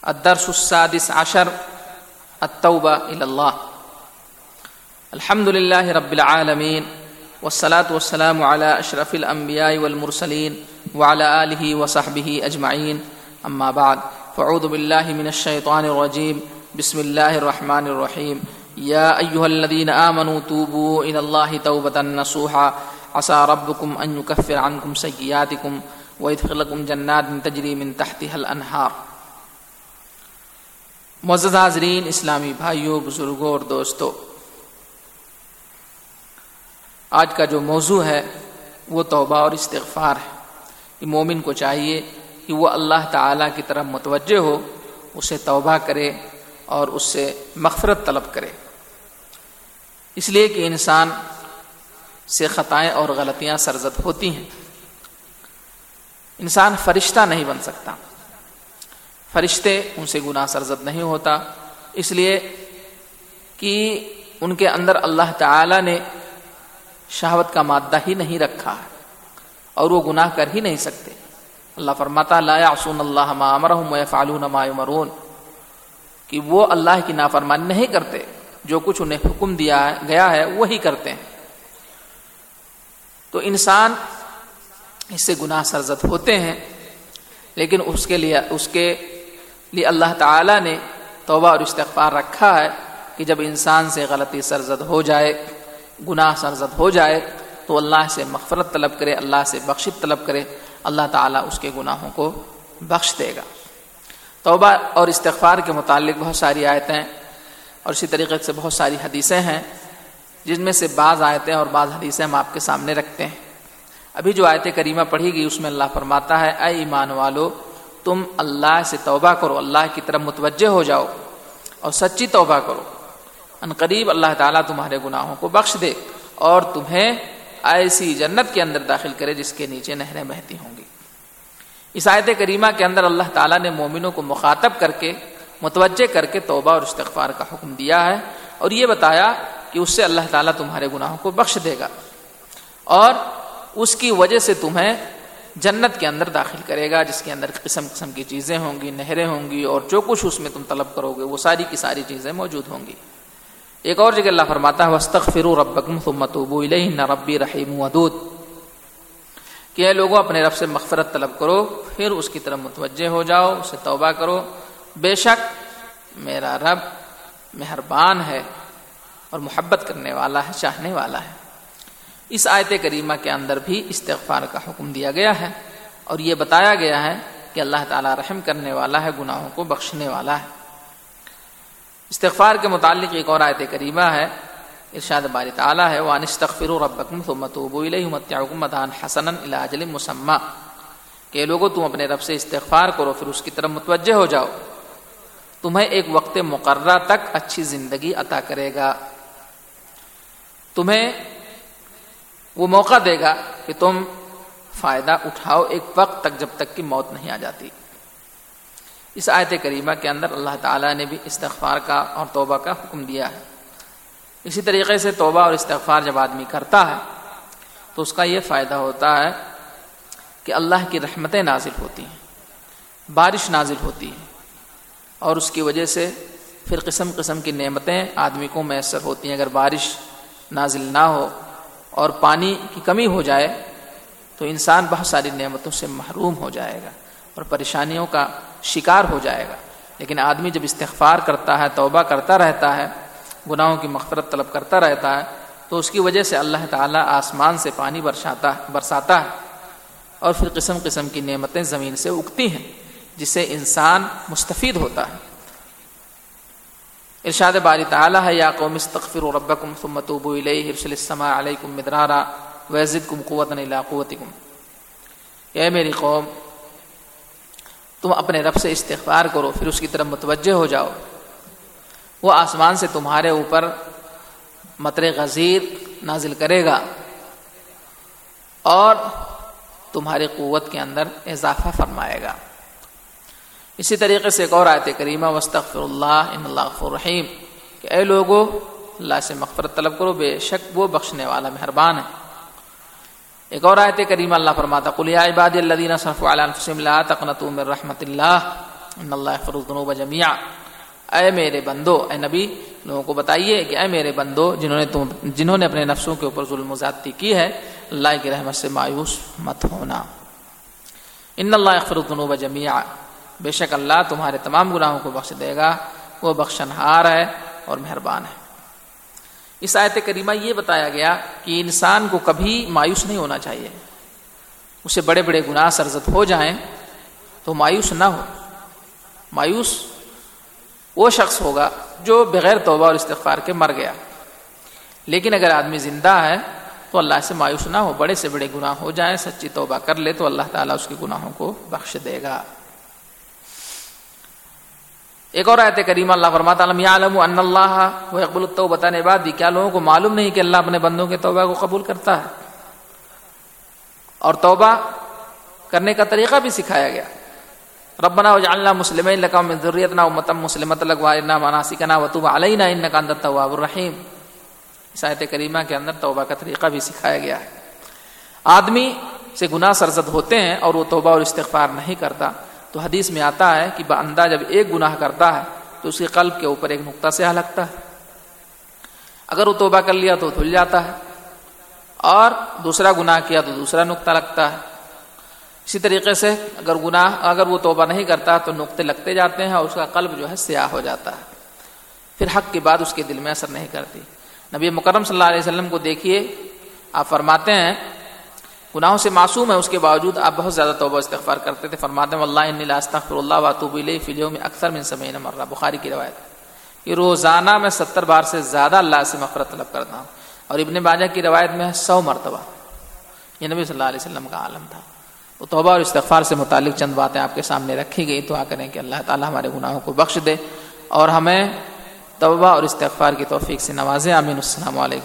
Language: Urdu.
الدرس السادس عشر التوبة إلى الله. الحمد لله رب العالمين والصلاة والسلام على أشرف الأنبياء والمرسلين وعلى آله وصحبه أجمعين. أما بعد فأعوذ بالله من الشيطان الرجيم. بسم الله الرحمن الرحيم. يا أيها الذين آمنوا توبوا إلى الله توبة نصوحا عسى ربكم أن يكفر عنكم سيئاتكم ويدخلكم جنات تجري من تحتها الأنهار. معزز حاضرین، اسلامی بھائیوں، بزرگوں اور دوستوں، آج کا جو موضوع ہے وہ توبہ اور استغفار ہے. کہ مومن کو چاہیے کہ وہ اللہ تعالیٰ کی طرف متوجہ ہو، اسے توبہ کرے اور اس سے مغفرت طلب کرے، اس لیے کہ انسان سے خطائیں اور غلطیاں سرزد ہوتی ہیں. انسان فرشتہ نہیں بن سکتا، فرشتے ان سے گناہ سرزد نہیں ہوتا، اس لیے کہ ان کے اندر اللہ تعالی نے شہوت کا مادہ ہی نہیں رکھا ہے اور وہ گناہ کر ہی نہیں سکتے. اللہ فرماتا لا یعصون اللہ ما امرهم ویفعلون ما یؤمرون، کہ وہ اللہ کی نافرمانی نہیں کرتے، جو کچھ انہیں حکم دیا گیا ہے وہی کرتے ہیں. تو انسان اس سے گناہ سرزد ہوتے ہیں، لیکن اس کے لیے اللہ تعالی نے توبہ اور استغفار رکھا ہے کہ جب انسان سے غلطی سرزد ہو جائے، گناہ سرزد ہو جائے، تو اللہ سے مغفرت طلب کرے، اللہ سے بخشش طلب کرے، اللہ تعالیٰ اس کے گناہوں کو بخش دے گا. توبہ اور استغفار کے متعلق بہت ساری آیتیں اور اسی طریقے سے بہت ساری حدیثیں ہیں، جن میں سے بعض آیتیں اور بعض حدیثیں ہم آپ کے سامنے رکھتے ہیں. ابھی جو آیت کریمہ پڑھی گئی اس میں اللہ فرماتا ہے اے ایمان والو، تم اللہ سے توبہ کرو، اللہ کی طرف متوجہ ہو جاؤ اور سچی توبہ کرو، ان قریب اللہ تعالیٰ تمہارے گناہوں کو بخش دے اور تمہیں ایسی جنت کے اندر داخل کرے جس کے نیچے نہریں بہتی ہوں گی. اس آیت کریمہ کے اندر اللہ تعالیٰ نے مومنوں کو مخاطب کر کے، متوجہ کر کے توبہ اور استغفار کا حکم دیا ہے اور یہ بتایا کہ اس سے اللہ تعالیٰ تمہارے گناہوں کو بخش دے گا اور اس کی وجہ سے تمہیں جنت کے اندر داخل کرے گا، جس کے اندر قسم قسم کی چیزیں ہوں گی، نہریں ہوں گی، اور جو کچھ اس میں تم طلب کرو گے وہ ساری کی ساری چیزیں موجود ہوں گی. ایک اور جگہ اللہ فرماتا ہے وَاسْتَغْفِرُوا رَبَّكُمْ ثُمَّ تُوبُوا إِلَيْهِ إِنَّ رَبِّي رَحِيمٌ وَدُودٌ، کہ اے لوگوں اپنے رب سے مغفرت طلب کرو، پھر اس کی طرف متوجہ ہو جاؤ، اسے توبہ کرو، بے شک میرا رب مہربان ہے اور محبت کرنے والا ہے، چاہنے والا ہے. اس آیت کریمہ کے اندر بھی استغفار کا حکم دیا گیا ہے اور یہ بتایا گیا ہے کہ اللہ تعالیٰ رحم کرنے والا ہے، گناہوں کو بخشنے والا ہے. استغفار کے متعلق ایک اور آیت کریمہ ہے، ارشاد باری تعالیٰ ہے وَأَنِ اسْتَغْفِرُوا رَبَّكُمْ ثُمَّ تُوبُوا إِلَيْهِ يُمَتِّعْكُم مَتَاعًا حَسَنًا إِلَىٰ أَجَلٍ مُّسَمًّى، کہ لوگوں تم اپنے رب سے استغفار کرو پھر اس کی طرف متوجہ ہو جاؤ، تمہیں ایک وقت مقررہ تک اچھی زندگی عطا کرے گا، تمہیں وہ موقع دے گا کہ تم فائدہ اٹھاؤ ایک وقت تک جب تک کہ موت نہیں آ جاتی. اس آیت کریمہ کے اندر اللہ تعالیٰ نے بھی استغفار کا اور توبہ کا حکم دیا ہے. اسی طریقے سے توبہ اور استغفار جب آدمی کرتا ہے تو اس کا یہ فائدہ ہوتا ہے کہ اللہ کی رحمتیں نازل ہوتی ہیں، بارش نازل ہوتی ہے اور اس کی وجہ سے پھر قسم قسم کی نعمتیں آدمی کو میسر ہوتی ہیں. اگر بارش نازل نہ ہو اور پانی کی کمی ہو جائے تو انسان بہت ساری نعمتوں سے محروم ہو جائے گا اور پریشانیوں کا شکار ہو جائے گا. لیکن آدمی جب استغفار کرتا ہے، توبہ کرتا رہتا ہے، گناہوں کی مغفرت طلب کرتا رہتا ہے، تو اس کی وجہ سے اللہ تعالیٰ آسمان سے پانی برساتا ہے اور پھر قسم قسم کی نعمتیں زمین سے اگتی ہیں جس سے انسان مستفید ہوتا ہے. ارشاد باری تعالیٰ ہے یا قوم استغفروا ربکم ثم توبوا الیہ یرسل السماء علیکم مدرارا ویزدکم قوۃ الی قوتکم، اے میری قوم تم اپنے رب سے استغفار کرو پھر اس کی طرف متوجہ ہو جاؤ، وہ آسمان سے تمہارے اوپر مطر غزیر نازل کرے گا اور تمہاری قوت کے اندر اضافہ فرمائے گا. اسی طریقے سے ایک اور آیت کریمہ واستغفر اللہ ان اللہ غفور رحیم، کہ اے لوگو اللہ سے مغفرت طلب کرو، بے شک وہ بخشنے والا مہربان ہے. ایک اور آیت کریمہ اللہ فرماتا قل یا عبادی الذین اسرفوا علی انفسہم لا تقنطوا من رحمت اللہ، ان اللہ یغفر الذنوب جميعا، اے میرے بندو، اے نبی لوگوں کو بتائیے کہ اے میرے بندو جنہوں نے اپنے نفسوں کے اوپر ظلم و زیادتی کی ہے، اللہ کی رحمت سے مایوس مت ہونا۔ ان اللہ یغفر الذنوب جميعا، بے شک اللہ تمہارے تمام گناہوں کو بخش دے گا، وہ بخشنہار ہے اور مہربان ہے۔ اس آیت کریمہ یہ بتایا گیا کہ انسان کو کبھی مایوس نہیں ہونا چاہیے، اسے بڑے بڑے گناہ سرزد ہو جائیں تو مایوس نہ ہو۔ مایوس وہ شخص ہوگا جو بغیر توبہ اور استغفار کے مر گیا، لیکن اگر آدمی زندہ ہے تو اللہ سے مایوس نہ ہو، بڑے سے بڑے گناہ ہو جائیں، سچی توبہ کر لے تو اللہ تعالیٰ اس کے گناہوں کو بخش دے گا۔ ایک اور آیت کریمہ اللہ فرماتا ہے: یعلم ان اللہ یقبل التوبۃ عن عبادہ، کیا لوگوں کو معلوم نہیں کہ اللہ اپنے بندوں کے توبہ کو قبول کرتا ہے؟ اور توبہ کرنے کا طریقہ بھی سکھایا گیا۔ ربنا واجعلنا مسلمین لک ومن ذریتنا امۃ مسلمۃ لک وارنا مناسکنا وتب علینا انک انت التواب الرحیم۔ اس آیت کریمہ کے اندر توبہ کا طریقہ بھی سکھایا گیا ہے۔ آدمی سے گناہ سرزد ہوتے ہیں اور وہ توبہ اور استغفار نہیں کرتا تو حدیث میں آتا ہے کہ بندہ جب ایک گناہ کرتا ہے تو اس کے قلب کے اوپر ایک نقطہ سیاہ لگتا ہے، اگر وہ توبہ کر لیا تو دھل جاتا ہے، اور دوسرا گناہ کیا تو دوسرا نقطہ لگتا ہے۔ اسی طریقے سے اگر وہ توبہ نہیں کرتا تو نقطے لگتے جاتے ہیں اور اس کا قلب جو ہے سیاہ ہو جاتا ہے، پھر حق کی بات اس کے دل میں اثر نہیں کرتی۔ نبی مکرم صلی اللہ علیہ وسلم کو دیکھیے، آپ فرماتے ہیں گناہوں سے معصوم ہے، اس کے باوجود آپ بہت زیادہ توبہ استغفار کرتے تھے۔ فرماتے ہیں واللہ انی لا استغفر اللہ واتوب الیہ فی اليوم اکثر من 70 مرہ، بخاری کی روایت۔ یہ روزانہ میں 70 بار سے زیادہ اللہ سے مغفرت طلب کرتا ہوں، اور ابن ماجہ کی روایت میں 100 مرتبہ۔ یہ نبی صلی اللہ علیہ وسلم کا عالم تھا۔ تو توبہ اور استغفار سے متعلق چند باتیں آپ کے سامنے رکھی گئی، دعا کریں کہ اللہ تعالی ہمارے گناہوں کو بخش دے اور ہمیں توبہ اور استغفار کی توفیق سے نوازے، آمین۔ السلام علیکم۔